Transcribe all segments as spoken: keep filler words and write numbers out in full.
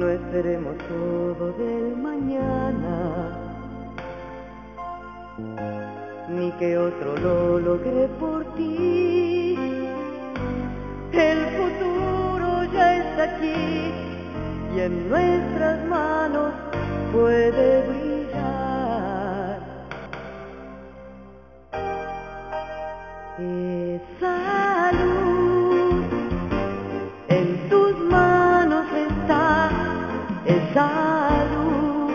No esperemos todo del mañana, ni que otro lo logre por ti. El futuro ya está aquí y en nuestras manos puede brillar. Esa luz en tus manos está, esa luz.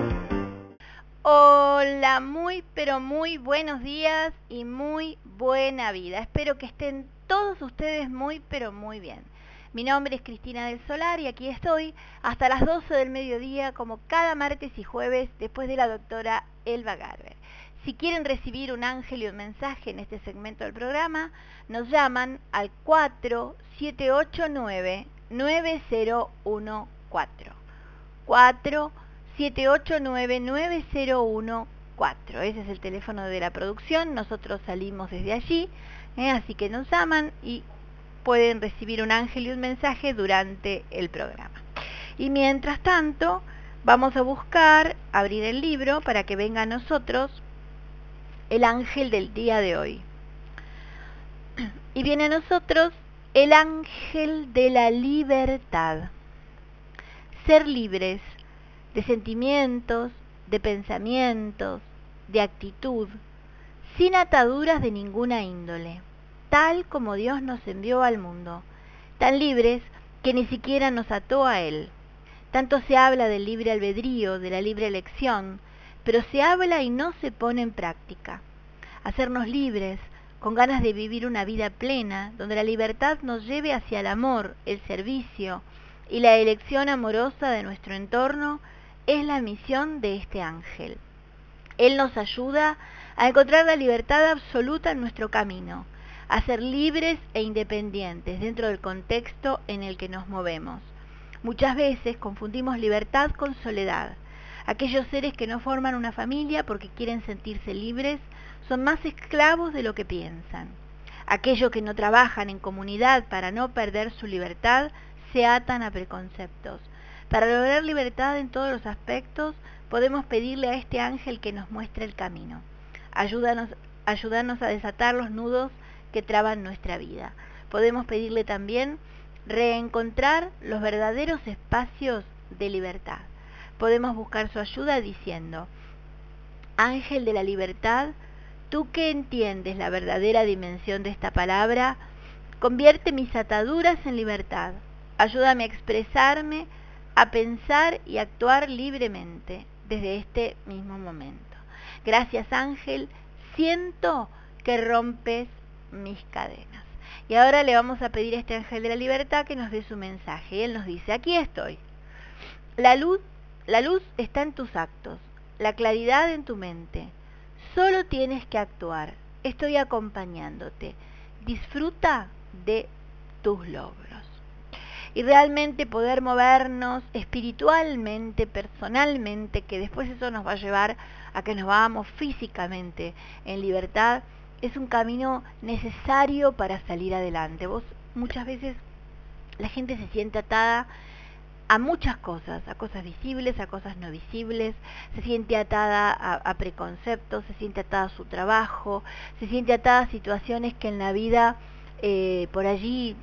Hola, muy pero muy buenos días y muy buena vida. Espero que estén todos ustedes muy pero muy bien. Mi nombre es Cristina del Solar y aquí estoy hasta las doce del mediodía como cada martes y jueves después de la doctora Elba Garber. Si quieren recibir un ángel y un mensaje en este segmento del programa, nos llaman al cuatro siete ocho nueve nueve cero uno cuatro. cuatro siete ocho nueve nueve cero uno cuatro. Ese es el teléfono de la producción. Nosotros salimos desde allí, ¿eh? Así que nos llaman y pueden recibir un ángel y un mensaje durante el programa. Y mientras tanto, vamos a buscar, abrir el libro para que venga a nosotros el ángel del día de hoy. Y viene a nosotros el ángel de la libertad. Ser libres de sentimientos, de pensamientos, de actitud, sin ataduras de ninguna índole, tal como Dios nos envió al mundo, tan libres que ni siquiera nos ató a Él. Tanto se habla del libre albedrío, de la libre elección, pero se habla y no se pone en práctica. Hacernos libres, con ganas de vivir una vida plena, donde la libertad nos lleve hacia el amor, el servicio y la elección amorosa de nuestro entorno, es la misión de este ángel. Él nos ayuda a encontrar la libertad absoluta en nuestro camino, a ser libres e independientes dentro del contexto en el que nos movemos. Muchas veces confundimos libertad con soledad. Aquellos seres que no forman una familia porque quieren sentirse libres son más esclavos de lo que piensan. Aquellos que no trabajan en comunidad para no perder su libertad se atan a preconceptos. Para lograr libertad en todos los aspectos, podemos pedirle a este ángel que nos muestre el camino. Ayúdanos, ayúdanos a desatar los nudos que traban nuestra vida. Podemos pedirle también reencontrar los verdaderos espacios de libertad. Podemos buscar su ayuda diciendo: Ángel de la libertad, tú que entiendes la verdadera dimensión de esta palabra, convierte mis ataduras en libertad. Ayúdame a expresarme, a pensar y actuar libremente desde este mismo momento. Gracias, ángel, siento que rompes mis cadenas. Y ahora le vamos a pedir a este ángel de la libertad que nos dé su mensaje. Y él nos dice: aquí estoy. La luz, la luz está en tus actos, la claridad en tu mente. Solo tienes que actuar. Estoy acompañándote. Disfruta de tus logros. Y realmente poder movernos espiritualmente, personalmente, que después eso nos va a llevar a que nos vamos físicamente en libertad, es un camino necesario para salir adelante. Vos muchas veces la gente se siente atada a muchas cosas, a cosas visibles, a cosas no visibles, se siente atada a, a preconceptos, se siente atada a su trabajo, se siente atada a situaciones que en la vida eh, por allí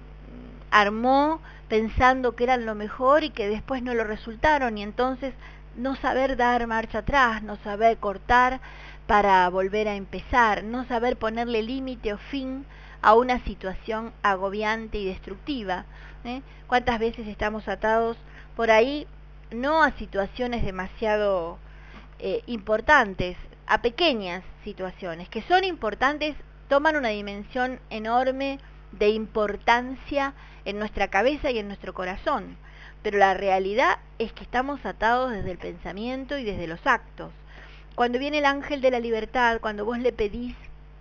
armó pensando que eran lo mejor y que después no lo resultaron, y entonces no saber dar marcha atrás, no saber cortar para volver a empezar, no saber ponerle límite o fin a una situación agobiante y destructiva. ¿eh? ¿Cuántas veces estamos atados por ahí, no a situaciones demasiado eh, importantes, a pequeñas situaciones que son importantes, toman una dimensión enorme de importancia en nuestra cabeza y en nuestro corazón, pero la realidad es que estamos atados desde el pensamiento y desde los actos. Cuando viene el ángel de la libertad, cuando vos le pedís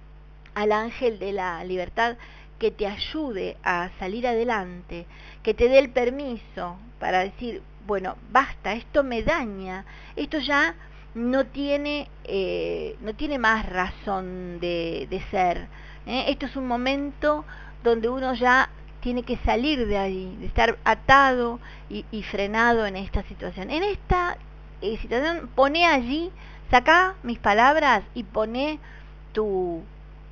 al ángel de la libertad que te ayude a salir adelante, que te dé el permiso para decir, bueno, basta, esto me daña, esto ya no tiene, eh, no tiene más razón de, de ser. ¿eh? Esto es un momento donde uno ya tiene que salir de ahí, de estar atado y, y frenado en esta situación. En esta eh, situación, poné allí, sacá mis palabras y poné tu,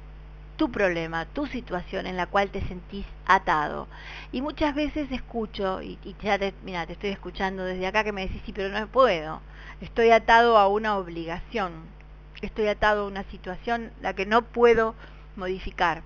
tu problema, tu situación en la cual te sentís atado. Y muchas veces escucho, y, y ya te, mira, te estoy escuchando desde acá que me decís, sí, pero no puedo, estoy atado a una obligación, estoy atado a una situación la que no puedo modificar.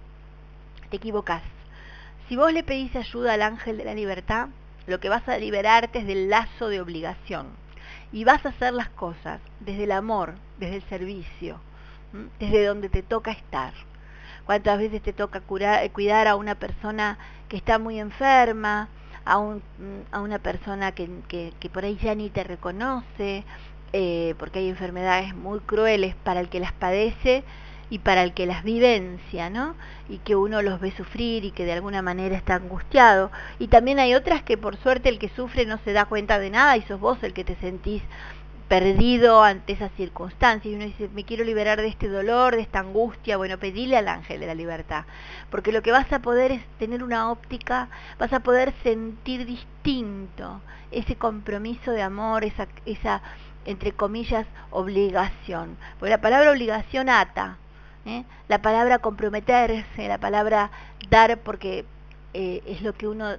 Te equivocás. Si vos le pedís ayuda al ángel de la libertad, lo que vas a liberarte es del lazo de obligación. Y vas a hacer las cosas desde el amor, desde el servicio, ¿m? Desde donde te toca estar. ¿Cuántas veces te toca curar, cuidar a una persona que está muy enferma, a, un, a una persona que, que, que por ahí ya ni te reconoce, eh, porque hay enfermedades muy crueles para el que las padece y para el que las vivencia, ¿no? Y que uno los ve sufrir y que de alguna manera está angustiado. Y también hay otras que por suerte el que sufre no se da cuenta de nada y sos vos el que te sentís perdido ante esas circunstancias. Y uno dice, me quiero liberar de este dolor, de esta angustia. Bueno, pedile al ángel de la libertad, porque lo que vas a poder es tener una óptica, vas a poder sentir distinto ese compromiso de amor, esa, esa entre comillas, obligación. Porque la palabra obligación ata, ¿eh? La palabra comprometerse, la palabra dar porque eh, es lo que uno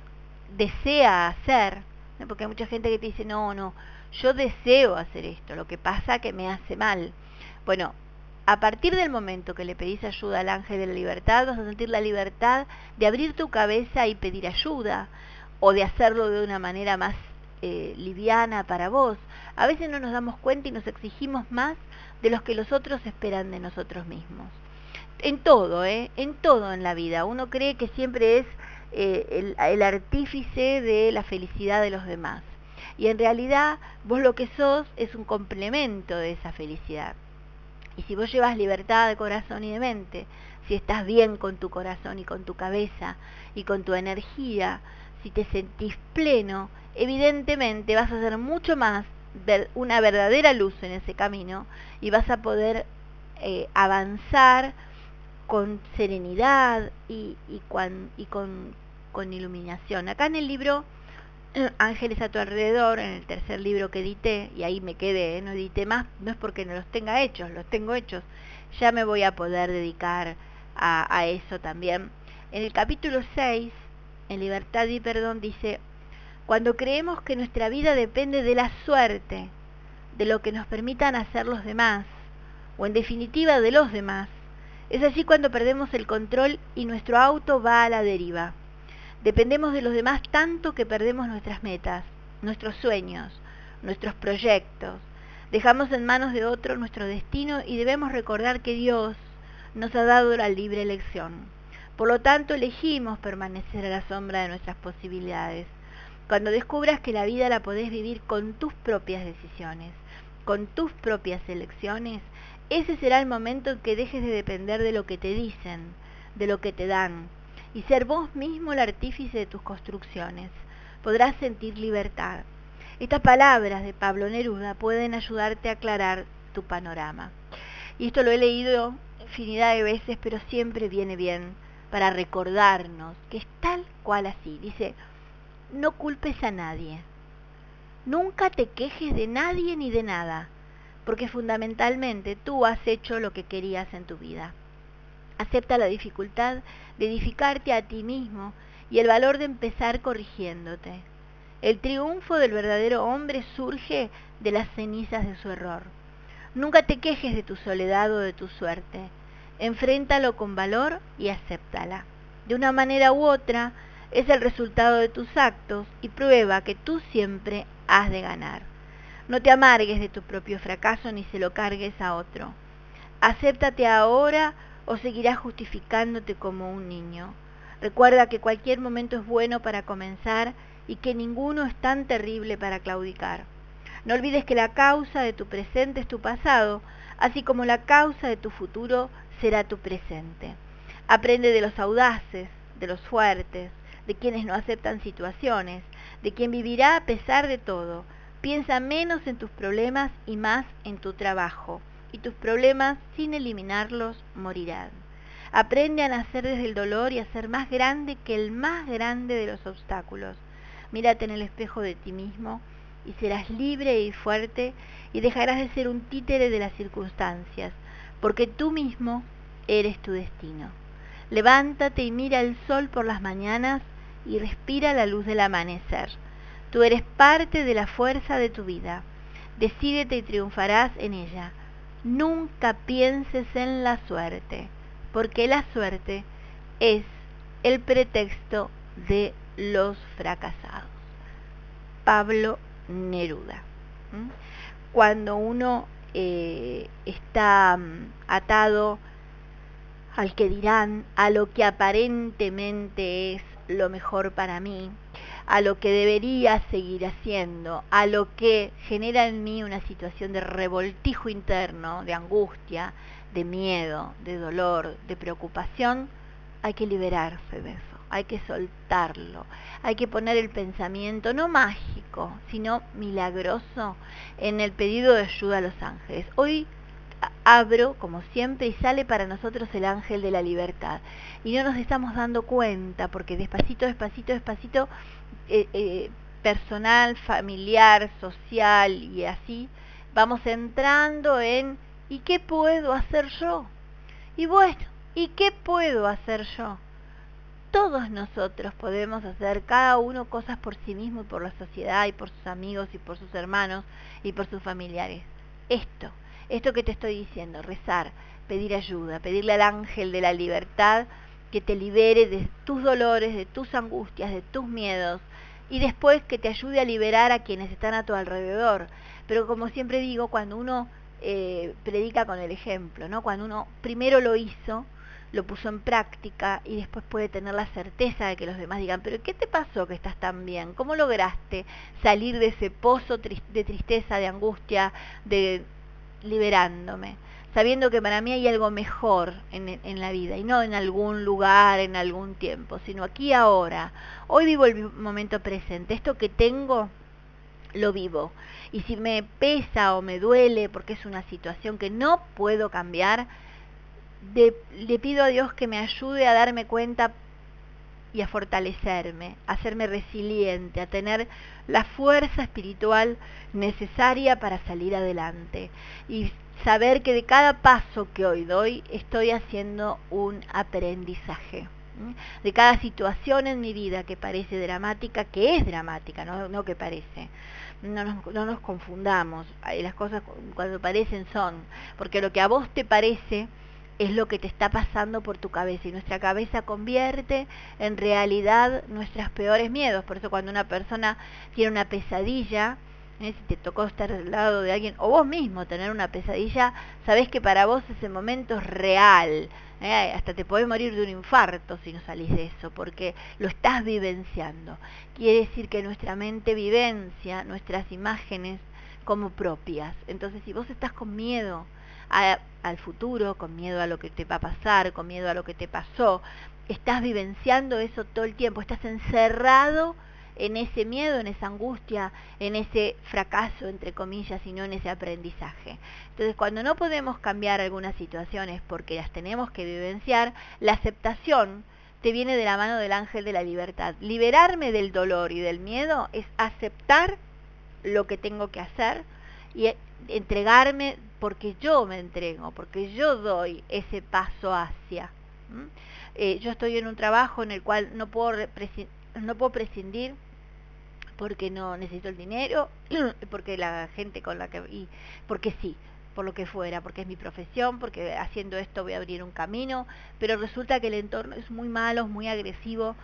desea hacer, ¿no? Porque hay mucha gente que te dice, no, no, yo deseo hacer esto, lo que pasa que me hace mal. Bueno, a partir del momento que le pedís ayuda al ángel de la libertad, vas a sentir la libertad de abrir tu cabeza y pedir ayuda, o de hacerlo de una manera más eh, liviana para vos. A veces no nos damos cuenta y nos exigimos más de los que los otros esperan de nosotros mismos. En todo, ¿eh? En todo en la vida. Uno cree que siempre es eh, el, el artífice de la felicidad de los demás. Y en realidad vos lo que sos es un complemento de esa felicidad. Y si vos llevas libertad de corazón y de mente, si estás bien con tu corazón y con tu cabeza y con tu energía, si te sentís pleno, evidentemente vas a ser mucho más ver, una verdadera luz en ese camino y vas a poder eh, avanzar con serenidad y, y, con, y con, con iluminación. Acá en el libro Ángeles a tu alrededor, en el tercer libro que edité, y ahí me quedé, ¿eh? No edité más, no es porque no los tenga hechos, los tengo hechos, ya me voy a poder dedicar a, a eso también. En el capítulo seis, en Libertad y Perdón, dice, cuando creemos que nuestra vida depende de la suerte, de lo que nos permitan hacer los demás, o en definitiva de los demás, es así cuando perdemos el control y nuestro auto va a la deriva. Dependemos de los demás tanto que perdemos nuestras metas, nuestros sueños, nuestros proyectos. Dejamos en manos de otro nuestro destino y debemos recordar que Dios nos ha dado la libre elección. Por lo tanto, elegimos permanecer a la sombra de nuestras posibilidades. Cuando descubras que la vida la podés vivir con tus propias decisiones, con tus propias elecciones, ese será el momento en que dejes de depender de lo que te dicen, de lo que te dan, y ser vos mismo el artífice de tus construcciones. Podrás sentir libertad. Estas palabras de Pablo Neruda pueden ayudarte a aclarar tu panorama. Y esto lo he leído infinidad de veces, pero siempre viene bien para recordarnos que es tal cual así. Dice, no culpes a nadie. Nunca te quejes de nadie ni de nada, porque fundamentalmente tú has hecho lo que querías en tu vida. Acepta la dificultad de edificarte a ti mismo y el valor de empezar corrigiéndote. El triunfo del verdadero hombre surge de las cenizas de su error. Nunca te quejes de tu soledad o de tu suerte. Enfréntalo con valor y acéptala. De una manera u otra, es el resultado de tus actos y prueba que tú siempre has de ganar. No te amargues de tu propio fracaso ni se lo cargues a otro. Acéptate ahora o seguirás justificándote como un niño. Recuerda que cualquier momento es bueno para comenzar y que ninguno es tan terrible para claudicar. No olvides que la causa de tu presente es tu pasado, así como la causa de tu futuro será tu presente. Aprende de los audaces, de los fuertes, de quienes no aceptan situaciones, de quien vivirá a pesar de todo. Piensa menos en tus problemas y más en tu trabajo, y tus problemas, sin eliminarlos, morirán. Aprende a nacer desde el dolor y a ser más grande que el más grande de los obstáculos. Mírate en el espejo de ti mismo y serás libre y fuerte y dejarás de ser un títere de las circunstancias, porque tú mismo eres tu destino. Levántate y mira el sol por las mañanas y respira la luz del amanecer. Tú eres parte de la fuerza de tu vida. Decídete y triunfarás en ella. Nunca pienses en la suerte, porque la suerte es el pretexto de los fracasados. Pablo Neruda. ¿Mm? Cuando uno eh, está um, atado al que dirán, a lo que aparentemente es lo mejor para mí, a lo que debería seguir haciendo, a lo que genera en mí una situación de revoltijo interno, de angustia, de miedo, de dolor, de preocupación, hay que liberarse de eso, hay que soltarlo, hay que poner el pensamiento no mágico, sino milagroso en el pedido de ayuda a los ángeles. Hoy abro, como siempre, y sale para nosotros el ángel de la libertad. Y no nos estamos dando cuenta, porque despacito, despacito, despacito, eh, eh, personal, familiar, social y así, vamos entrando en ¿y qué puedo hacer yo? Y bueno, ¿y qué puedo hacer yo? Todos nosotros podemos hacer cada uno cosas por sí mismo y por la sociedad y por sus amigos y por sus hermanos y por sus familiares. Esto, esto que te estoy diciendo, rezar, pedir ayuda, pedirle al ángel de la libertad que te libere de tus dolores, de tus angustias, de tus miedos y después que te ayude a liberar a quienes están a tu alrededor. Pero como siempre digo, cuando uno eh, predica con el ejemplo, ¿no? Cuando uno primero lo hizo, lo puso en práctica y después puede tener la certeza de que los demás digan, pero ¿qué te pasó que estás tan bien? ¿Cómo lograste salir de ese pozo de tristeza, de angustia, de liberándome? Sabiendo que para mí hay algo mejor en, en la vida y no en algún lugar, en algún tiempo, sino aquí ahora. Hoy vivo el momento presente. Esto que tengo lo vivo. Y si me pesa o me duele porque es una situación que no puedo cambiar, De, le pido a Dios que me ayude a darme cuenta y a fortalecerme, a hacerme resiliente, a tener la fuerza espiritual necesaria para salir adelante y saber que de cada paso que hoy doy estoy haciendo un aprendizaje. De cada situación en mi vida que parece dramática, que es dramática, no, no que parece. No nos, no nos confundamos, las cosas cuando parecen son, porque lo que a vos te parece es lo que te está pasando por tu cabeza y nuestra cabeza convierte en realidad nuestros peores miedos. Por eso cuando una persona tiene una pesadilla, ¿eh? Si te tocó estar al lado de alguien o vos mismo tener una pesadilla, sabés que para vos ese momento es real, ¿eh? Hasta te podés morir de un infarto si no salís de eso, porque lo estás vivenciando. Quiere decir que nuestra mente vivencia nuestras imágenes como propias. Entonces si vos estás con miedo A, al futuro, con miedo a lo que te va a pasar, con miedo a lo que te pasó, estás vivenciando eso todo el tiempo, estás encerrado en ese miedo, en esa angustia, en ese fracaso, entre comillas, y no en ese aprendizaje. Entonces, cuando no podemos cambiar algunas situaciones porque las tenemos que vivenciar, la aceptación te viene de la mano del ángel de la libertad. Liberarme del dolor y del miedo es aceptar lo que tengo que hacer y entregarme porque yo me entrego, porque yo doy ese paso hacia. ¿Mm? Eh, yo estoy en un trabajo en el cual no puedo, no puedo prescindir porque no necesito el dinero, porque la gente con la que... y porque sí, por lo que fuera, porque es mi profesión, porque haciendo esto voy a abrir un camino, pero resulta que el entorno es muy malo, muy agresivo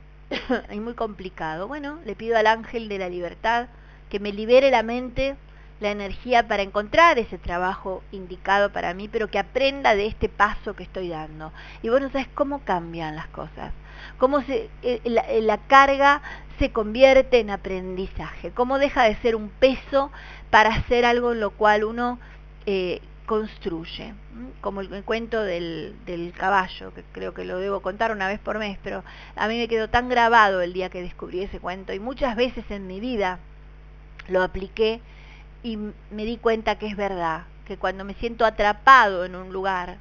y muy complicado. Bueno, le pido al ángel de la libertad que me libere la mente, la energía para encontrar ese trabajo indicado para mí, pero que aprenda de este paso que estoy dando. Y bueno, ¿sabes cómo cambian las cosas? Cómo se, eh, la, la carga se convierte en aprendizaje, cómo deja de ser un peso para hacer algo en lo cual uno eh, construye, como el, el cuento del, del caballo, que creo que lo debo contar una vez por mes, pero a mí me quedó tan grabado el día que descubrí ese cuento y muchas veces en mi vida lo apliqué y me di cuenta que es verdad, que cuando me siento atrapado en un lugar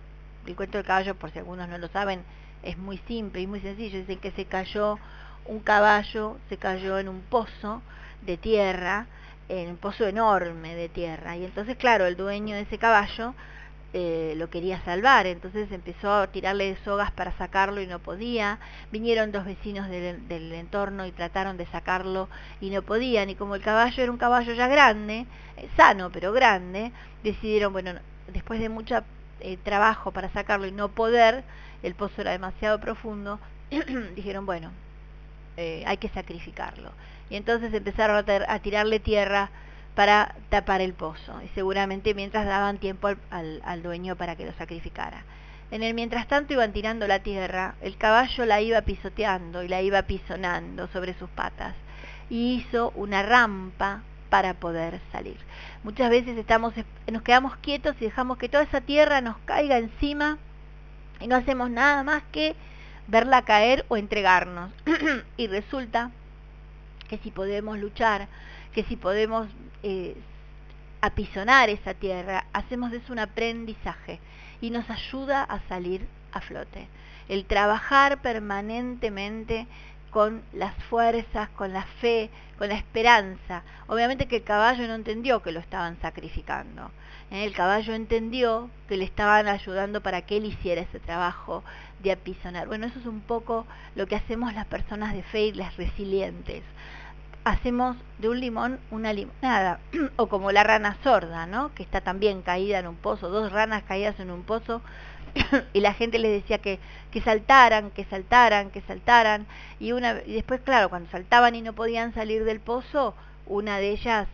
el cuento del caballo, por si algunos no lo saben, es muy simple y muy sencillo. Dicen que se cayó un caballo, se cayó en un pozo de tierra, en un pozo enorme de tierra, y entonces claro, el dueño de ese caballo eh, lo quería salvar, entonces empezó a tirarle sogas para sacarlo y no podía. Vinieron dos vecinos del, del entorno y trataron de sacarlo y no podían, y como el caballo era un caballo ya grande, eh, sano pero grande, decidieron, bueno, después de mucho eh, trabajo para sacarlo y no poder, el pozo era demasiado profundo, dijeron, bueno, eh, hay que sacrificarlo. Y entonces empezaron a, ter- a tirarle tierra para tapar el pozo, y seguramente mientras daban tiempo al, al, al dueño para que lo sacrificara. En el mientras tanto iban tirando la tierra, el caballo la iba pisoteando y la iba pisonando sobre sus patas, y hizo una rampa para poder salir. Muchas veces estamos, nos quedamos quietos y dejamos que toda esa tierra nos caiga encima y no hacemos nada más que verla caer o entregarnos. Y resulta que si podemos luchar, que si podemos eh, apisonar esa tierra, hacemos de eso un aprendizaje y nos ayuda a salir a flote. El trabajar permanentemente con las fuerzas, con la fe, con la esperanza. Obviamente que el caballo no entendió que lo estaban sacrificando. ¿eh? El caballo entendió que le estaban ayudando para que él hiciera ese trabajo de apisonar. Bueno, eso es un poco lo que hacemos las personas de fe y las resilientes. Hacemos de un limón una limonada, o como la rana sorda, ¿no? Que está también caída en un pozo, dos ranas caídas en un pozo, y la gente les decía que, que saltaran, que saltaran, que saltaran, y una y después, claro, cuando saltaban y no podían salir del pozo, una de ellas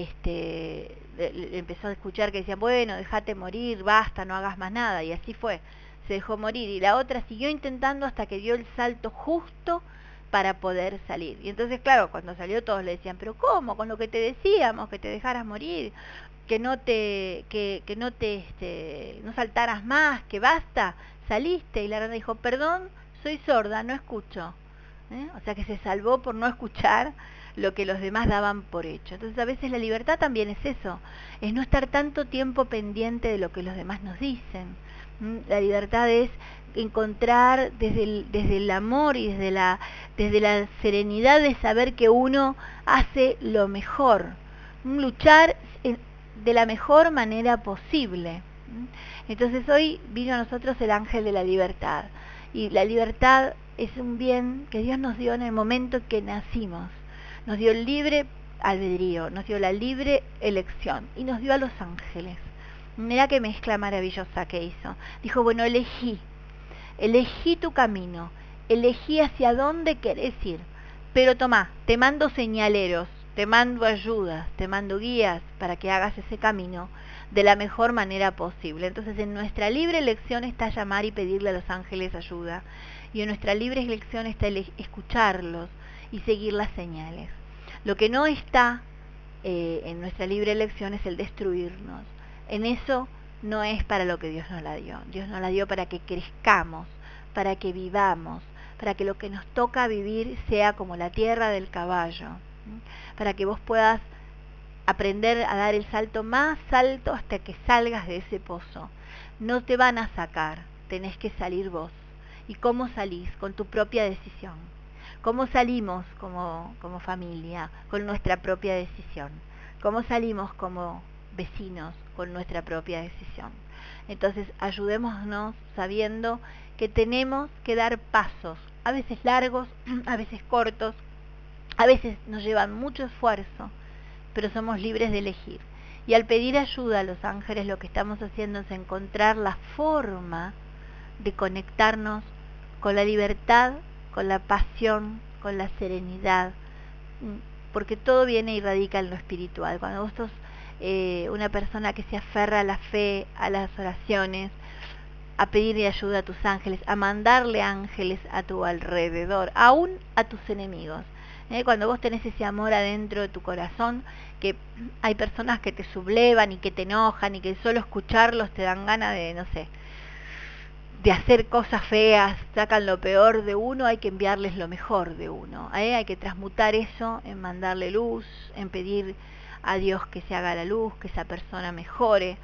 este, le, le empezó a escuchar que decían, bueno, déjate morir, basta, no hagas más nada, y así fue, se dejó morir, y la otra siguió intentando hasta que dio el salto justo para poder salir. Y entonces, claro, cuando salió todos le decían, pero ¿cómo? Con lo que te decíamos, que te dejaras morir, que no te, que, que no te, este, no saltaras más, que basta, saliste. Y la rana dijo, perdón, soy sorda, no escucho. ¿Eh? O sea que se salvó por no escuchar lo que los demás daban por hecho. Entonces a veces la libertad también es eso, es no estar tanto tiempo pendiente de lo que los demás nos dicen. ¿Mm? La libertad es encontrar desde el, desde el amor y desde la, desde la serenidad de saber que uno hace lo mejor, ¿Mm? luchar de la mejor manera posible. ¿Mm? Entonces hoy vino a nosotros el ángel de la libertad, y la libertad es un bien que Dios nos dio en el momento en que nacimos. Nos dio el libre albedrío, nos dio la libre elección y nos dio a los ángeles. Mira qué mezcla maravillosa que hizo. Dijo, bueno, elegí, elegí tu camino, elegí hacia dónde querés ir, pero tomá, te mando señaleros, te mando ayudas, te mando guías para que hagas ese camino de la mejor manera posible. Entonces en nuestra libre elección está llamar y pedirle a los ángeles ayuda, y en nuestra libre elección está escucharlos y seguir las señales. Lo que no está eh, en nuestra libre elección es el destruirnos. En eso no es para lo que Dios nos la dio. Dios nos la dio para que crezcamos, para que vivamos, para que lo que nos toca vivir sea como la tierra del caballo, ¿sí? Para que vos puedas aprender a dar el salto más alto hasta que salgas de ese pozo. No te van a sacar, tenés que salir vos. ¿Y cómo salís? Con tu propia decisión. ¿Cómo salimos como, como familia? Con nuestra propia decisión. ¿Cómo salimos como vecinos? Con nuestra propia decisión. Entonces ayudémonos sabiendo que tenemos que dar pasos, a veces largos, a veces cortos, a veces nos llevan mucho esfuerzo, pero somos libres de elegir. Y al pedir ayuda a los ángeles, lo que estamos haciendo es encontrar la forma de conectarnos con la libertad, con la pasión, con la serenidad, porque todo viene y radica en lo espiritual. Cuando vos sos eh, una persona que se aferra a la fe, a las oraciones, a pedirle ayuda a tus ángeles, a mandarle ángeles a tu alrededor, aún a tus enemigos. ¿Eh? Cuando vos tenés ese amor adentro de tu corazón, que hay personas que te sublevan y que te enojan y que solo escucharlos te dan ganas de, no sé, de hacer cosas feas, sacan lo peor de uno, hay que enviarles lo mejor de uno. ¿eh? Hay que transmutar eso en mandarle luz, en pedir a Dios que se haga la luz, que esa persona mejore.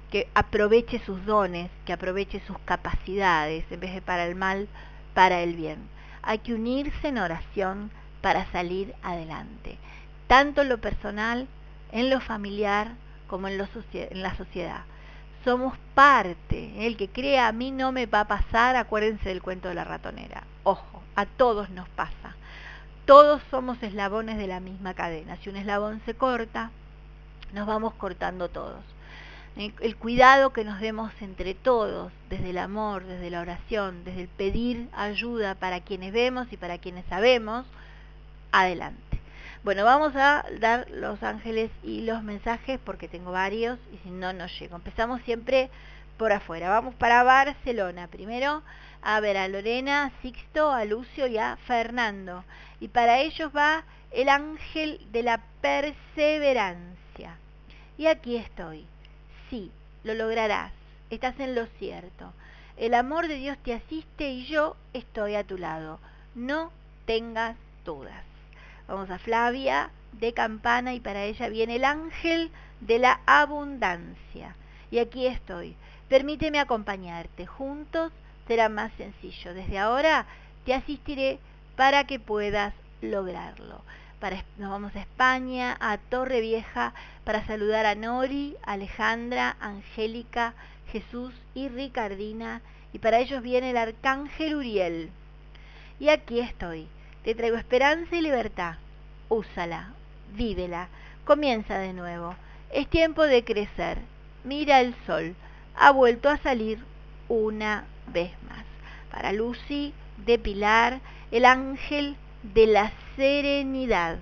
que aproveche sus dones, que aproveche sus capacidades, en vez de para el mal, para el bien. Hay que unirse en oración para salir adelante, tanto en lo personal, en lo familiar, como en, lo en la sociedad. Somos parte. El que crea a mí no me va a pasar, acuérdense del cuento de la ratonera. Ojo, a todos nos pasa. Todos somos eslabones de la misma cadena. Si un eslabón se corta, nos vamos cortando todos. El, el cuidado que nos demos entre todos, desde el amor, desde la oración, desde el pedir ayuda para quienes vemos y para quienes sabemos, adelante. Bueno, vamos a dar los ángeles y los mensajes porque tengo varios y si no, no llego. Empezamos siempre por afuera. Vamos para Barcelona. Primero a ver a Lorena, a Sixto, a Lucio y a Fernando. Y para ellos va el ángel de la perseverancia. Y aquí estoy. Sí, lo lograrás. Estás en lo cierto. El amor de Dios te asiste y yo estoy a tu lado. No tengas dudas. Vamos a Flavia de Campana y para ella viene el ángel de la abundancia. Y aquí estoy. Permíteme acompañarte. Juntos será más sencillo. Desde ahora te asistiré para que puedas lograrlo. Para, nos vamos a España, a Torre Vieja, para saludar a Nori, Alejandra, Angélica, Jesús y Ricardina. Y para ellos viene el arcángel Uriel. Y aquí estoy. Te traigo esperanza y libertad. Úsala, vívela, comienza de nuevo. Es tiempo de crecer. Mira el sol. Ha vuelto a salir una vez más. Para Lucy de Pilar, el ángel de la serenidad.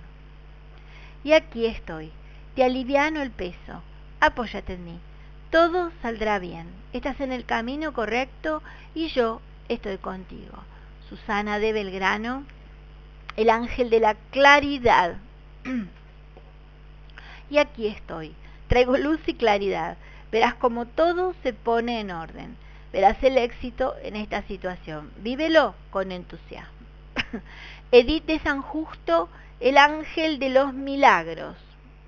Y aquí estoy. Te aliviano el peso. Apóyate en mí. Todo saldrá bien. Estás en el camino correcto y yo estoy contigo. Susana de Belgrano, el ángel de la claridad. Y aquí estoy. Traigo luz y claridad. Verás cómo todo se pone en orden. Verás el éxito en esta situación. Vívelo con entusiasmo. Edith de San Justo, el ángel de los milagros.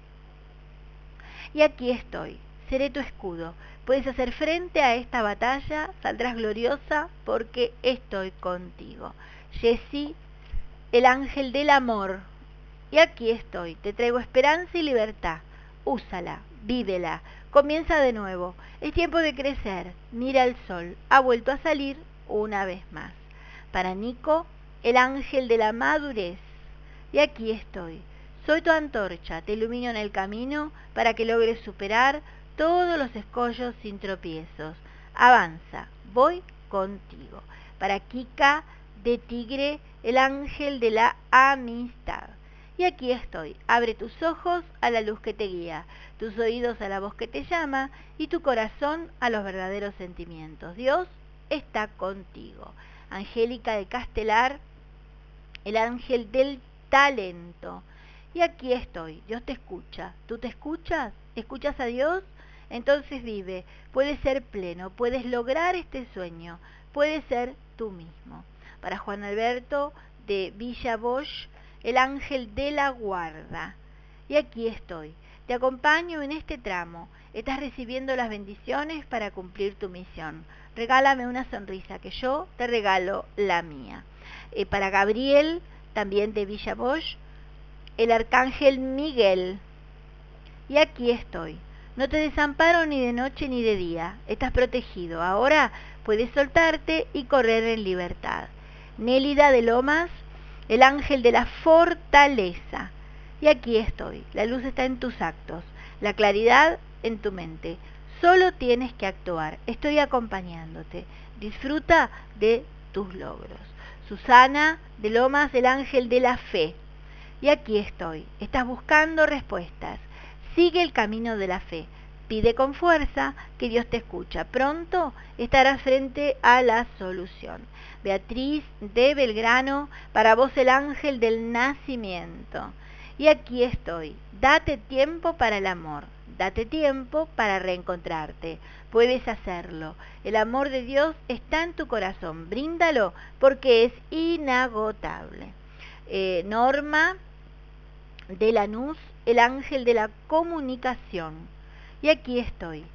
Y aquí estoy. Seré tu escudo. Puedes hacer frente a esta batalla. Saldrás gloriosa porque estoy contigo. Jessie, el ángel del amor. Y aquí estoy. Te traigo esperanza y libertad. Úsala, vívela. Comienza de nuevo. Es tiempo de crecer. Mira el sol. Ha vuelto a salir una vez más. Para Nico, el ángel de la madurez. Y aquí estoy. Soy tu antorcha. Te ilumino en el camino para que logres superar todos los escollos sin tropiezos. Avanza. Voy contigo. Para Kika de Tigre, el ángel de la amistad. Y aquí estoy. Abre tus ojos a la luz que te guía, tus oídos a la voz que te llama y tu corazón a los verdaderos sentimientos. Dios está contigo. Angélica de Castelar, el ángel del talento. Y aquí estoy. Dios te escucha. ¿Tú te escuchas? ¿Escuchas a Dios? Entonces vive. Puedes ser pleno. Puedes lograr este sueño. Puedes ser tú mismo. Para Juan Alberto de Villa Bosch, el ángel de la guarda. Y aquí estoy. Te acompaño en este tramo. Estás recibiendo las bendiciones para cumplir tu misión. Regálame una sonrisa que yo te regalo la mía. Eh, para Gabriel, también de Villa Bosch, el arcángel Miguel. Y aquí estoy. No te desamparo ni de noche ni de día. Estás protegido. Ahora puedes soltarte y correr en libertad. Nélida de Lomas, el ángel de la fortaleza. Y aquí estoy. La luz está en tus actos, la claridad en tu mente. Solo tienes que actuar. Estoy acompañándote. Disfruta de tus logros. Susana de Lomas, el ángel de la fe. Y aquí estoy. Estás buscando respuestas. Sigue el camino de la fe. Pide con fuerza que Dios te escucha. Pronto estarás frente a la solución. Beatriz de Belgrano, para vos el ángel del nacimiento. Y aquí estoy. Date tiempo para el amor. Date tiempo para reencontrarte. Puedes hacerlo. El amor de Dios está en tu corazón. Bríndalo porque es inagotable. Eh, Norma de Lanús, el ángel de la comunicación. Y aquí estoy.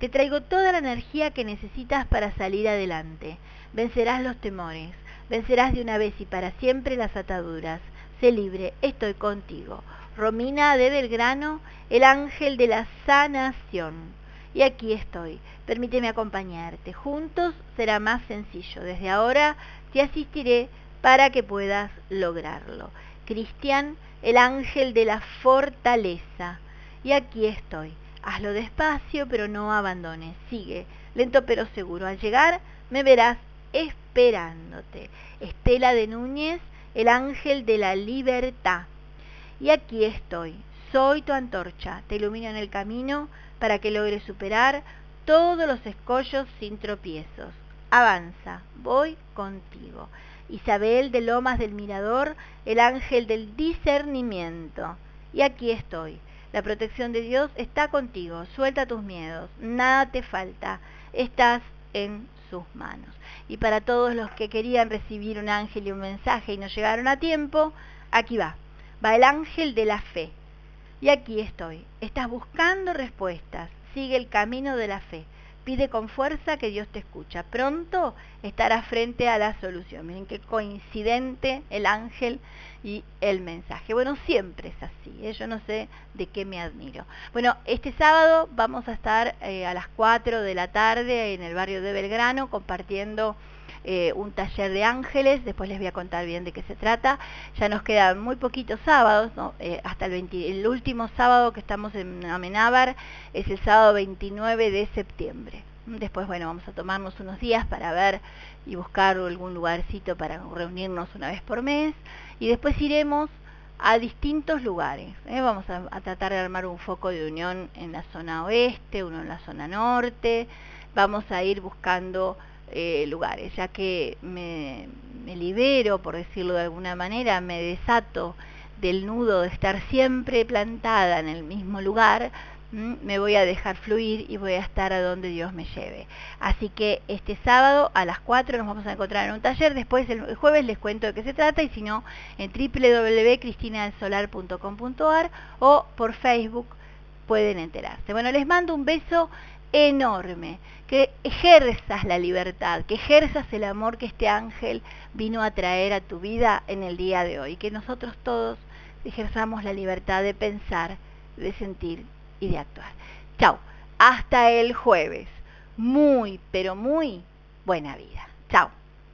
Te traigo toda la energía que necesitas para salir adelante. Vencerás los temores, vencerás de una vez y para siempre las ataduras. Sé libre, estoy contigo. Romina de Belgrano, el ángel de la sanación. Y aquí estoy, permíteme acompañarte. Juntos será más sencillo. Desde ahora te asistiré para que puedas lograrlo. Cristian, el ángel de la fortaleza. Y aquí estoy. Hazlo despacio, pero no abandones. Sigue, lento pero seguro. Al llegar, me verás esperándote. Estela de Núñez, el ángel de la libertad. Y aquí estoy. Soy tu antorcha. Te ilumino en el camino para que logres superar todos los escollos sin tropiezos. Avanza, voy contigo. Isabel de Lomas del Mirador, el ángel del discernimiento. Y aquí estoy. La protección de Dios está contigo. Suelta tus miedos. Nada te falta. Estás en sus manos. Y para todos los que querían recibir un ángel y un mensaje y no llegaron a tiempo, aquí va. Va el ángel de la fe. Y aquí estoy. Estás buscando respuestas. Sigue el camino de la fe. Pide con fuerza que Dios te escucha. Pronto estarás frente a la solución. Miren qué coincidente el ángel y el mensaje. Bueno, siempre es así, ¿eh? Yo no sé de qué me admiro. Bueno, este sábado vamos a estar eh, a las cuatro de la tarde en el barrio de Belgrano compartiendo eh, un taller de ángeles. Después les voy a contar bien de qué se trata. Ya nos quedan muy poquitos sábados, ¿no? eh, hasta el, veinte, el último sábado que estamos en Amenábar es el sábado veintinueve de septiembre. Después, bueno, vamos a tomarnos unos días para ver y buscar algún lugarcito para reunirnos una vez por mes. Y después iremos a distintos lugares. ¿eh? Vamos a, a tratar de armar un foco de unión en la zona oeste, uno en la zona norte. Vamos a ir buscando eh, lugares, ya que me, me libero, por decirlo de alguna manera, me desato del nudo de estar siempre plantada en el mismo lugar. Me voy a dejar fluir y voy a estar a donde Dios me lleve. Así que este sábado a las cuatro nos vamos a encontrar en un taller. Después el jueves les cuento de qué se trata y si no en doble u doble u doble u punto cristina del solar punto com punto a r o por Facebook pueden enterarse. Bueno, les mando un beso enorme. Que ejerzas la libertad, que ejerzas el amor que este ángel vino a traer a tu vida en el día de hoy. Que nosotros todos ejerzamos la libertad de pensar, de sentir y de actuar. Chao, hasta el jueves. Muy, pero muy buena vida. Chao.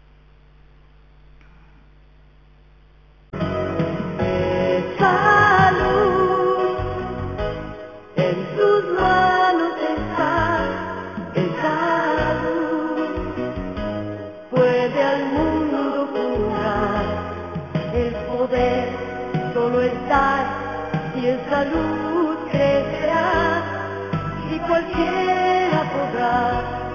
Esa luz en tus manos está, esa luz puede al mundo curar. El poder solo está y esa luz crecerá y cualquiera podrá